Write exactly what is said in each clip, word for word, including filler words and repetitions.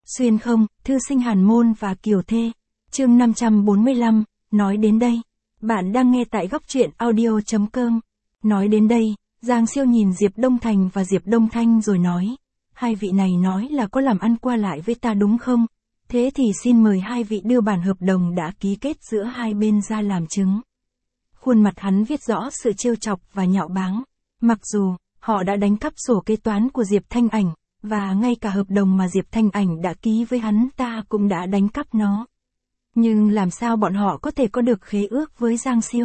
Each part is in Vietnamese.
Xuyên không, thư sinh Hàn Môn và Kiều Thê. Chương năm trăm bốn mươi lăm, nói đến đây. Bạn đang nghe tại góc truyện audio chấm com. Nói đến đây, Giang Siêu nhìn Diệp Đông Thành và Diệp Đông Thanh rồi nói. Hai vị này nói là có làm ăn qua lại với ta đúng không? Thế thì xin mời hai vị đưa bản hợp đồng đã ký kết giữa hai bên ra làm chứng. Khuôn mặt hắn viết rõ sự trêu chọc và nhạo báng. Mặc dù, họ đã đánh cắp sổ kế toán của Diệp Thanh Ảnh, và ngay cả hợp đồng mà Diệp Thanh Ảnh đã ký với hắn ta cũng đã đánh cắp nó. Nhưng làm sao bọn họ có thể có được khế ước với Giang Siêu?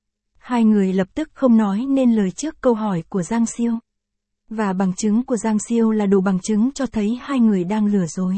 Hai người lập tức không nói nên lời trước câu hỏi của Giang Siêu. Và bằng chứng của Giang Siêu là đủ bằng chứng cho thấy hai người đang lừa dối.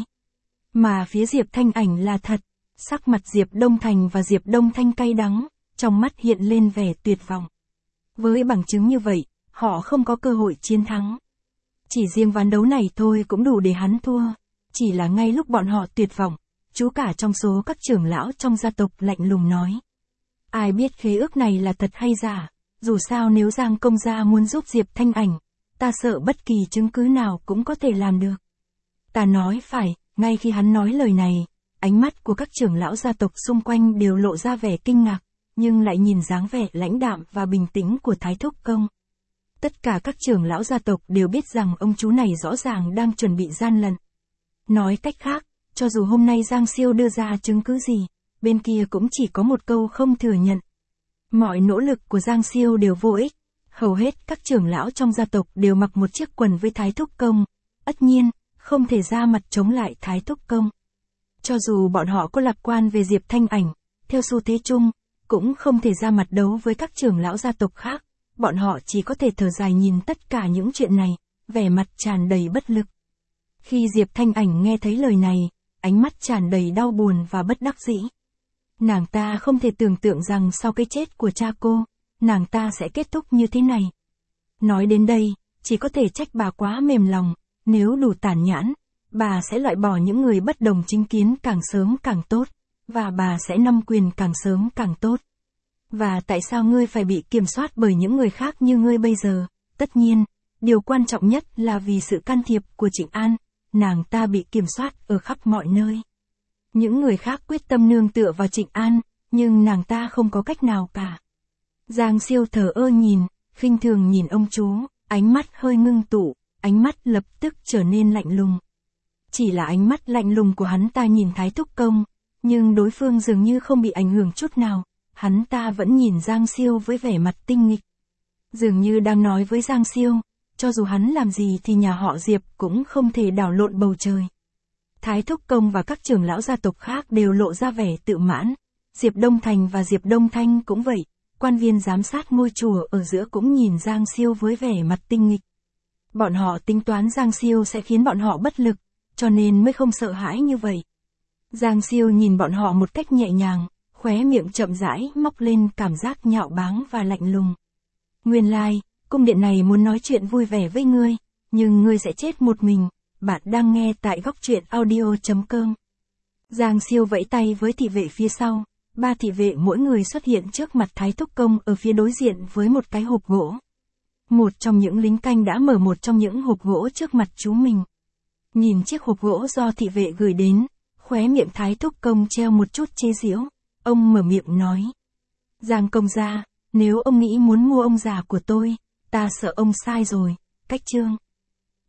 Mà phía Diệp Thanh Ảnh là thật. Sắc mặt Diệp Đông Thành và Diệp Đông Thanh cay đắng, trong mắt hiện lên vẻ tuyệt vọng. Với bằng chứng như vậy, họ không có cơ hội chiến thắng. Chỉ riêng ván đấu này thôi cũng đủ để hắn thua. Chỉ là ngay lúc bọn họ tuyệt vọng, chú cả trong số các trưởng lão trong gia tộc lạnh lùng nói. Ai biết khế ước này là thật hay giả, dù sao nếu Giang công gia muốn giúp Diệp Thanh Ảnh, ta sợ bất kỳ chứng cứ nào cũng có thể làm được. Ta nói phải, ngay khi hắn nói lời này, ánh mắt của các trưởng lão gia tộc xung quanh đều lộ ra vẻ kinh ngạc, nhưng lại nhìn dáng vẻ lãnh đạm và bình tĩnh của Thái Thúc Công. Tất cả các trưởng lão gia tộc đều biết rằng ông chú này rõ ràng đang chuẩn bị gian lận. Nói cách khác, cho dù hôm nay Giang Siêu đưa ra chứng cứ gì, bên kia cũng chỉ có một câu không thừa nhận. Mọi nỗ lực của Giang Siêu đều vô ích. Hầu hết các trưởng lão trong gia tộc đều mặc một chiếc quần với Thái Thúc Công. Tất nhiên, không thể ra mặt chống lại Thái Thúc Công. Cho dù bọn họ có lạc quan về Diệp Thanh Ảnh, theo xu thế chung, cũng không thể ra mặt đấu với các trưởng lão gia tộc khác. Bọn họ chỉ có thể thở dài nhìn tất cả những chuyện này, vẻ mặt tràn đầy bất lực. Khi Diệp Thanh Ảnh nghe thấy lời này, ánh mắt tràn đầy đau buồn và bất đắc dĩ. Nàng ta không thể tưởng tượng rằng sau cái chết của cha cô, nàng ta sẽ kết thúc như thế này. Nói đến đây, chỉ có thể trách bà quá mềm lòng, nếu đủ tàn nhẫn, bà sẽ loại bỏ những người bất đồng chính kiến càng sớm càng tốt, và bà sẽ nắm quyền càng sớm càng tốt. Và tại sao ngươi phải bị kiểm soát bởi những người khác như ngươi bây giờ? Tất nhiên, điều quan trọng nhất là vì sự can thiệp của Trịnh An, nàng ta bị kiểm soát ở khắp mọi nơi. Những người khác quyết tâm nương tựa vào Trịnh An, nhưng nàng ta không có cách nào cả. Giang Siêu thờ ơ nhìn, khinh thường nhìn ông chú, ánh mắt hơi ngưng tụ, ánh mắt lập tức trở nên lạnh lùng. Chỉ là ánh mắt lạnh lùng của hắn ta nhìn Thái Thúc Công, nhưng đối phương dường như không bị ảnh hưởng chút nào. Hắn ta vẫn nhìn Giang Siêu với vẻ mặt tinh nghịch. Dường như đang nói với Giang Siêu, cho dù hắn làm gì thì nhà họ Diệp cũng không thể đảo lộn bầu trời. Thái Thúc Công và các trưởng lão gia tộc khác đều lộ ra vẻ tự mãn. Diệp Đông Thành và Diệp Đông Thanh cũng vậy. Quan viên giám sát ngôi chùa ở giữa cũng nhìn Giang Siêu với vẻ mặt tinh nghịch. Bọn họ tính toán Giang Siêu sẽ khiến bọn họ bất lực, cho nên mới không sợ hãi như vậy. Giang Siêu nhìn bọn họ một cách nhẹ nhàng, khóe miệng chậm rãi móc lên cảm giác nhạo báng và lạnh lùng. Nguyên lai, cung điện này muốn nói chuyện vui vẻ với ngươi, nhưng ngươi sẽ chết một mình. Bạn đang nghe tại góc truyện audio chấm com. Giang Siêu vẫy tay với thị vệ phía sau, ba thị vệ mỗi người xuất hiện trước mặt Thái Thúc Công ở phía đối diện với một cái hộp gỗ. Một trong những lính canh đã mở một trong những hộp gỗ trước mặt chú mình. Nhìn chiếc hộp gỗ do thị vệ gửi đến, khóe miệng Thái Thúc Công treo một chút chế giễu. Ông mở miệng nói. Giang công gia, nếu ông nghĩ muốn mua ông già của tôi, ta sợ ông sai rồi. Cách chương.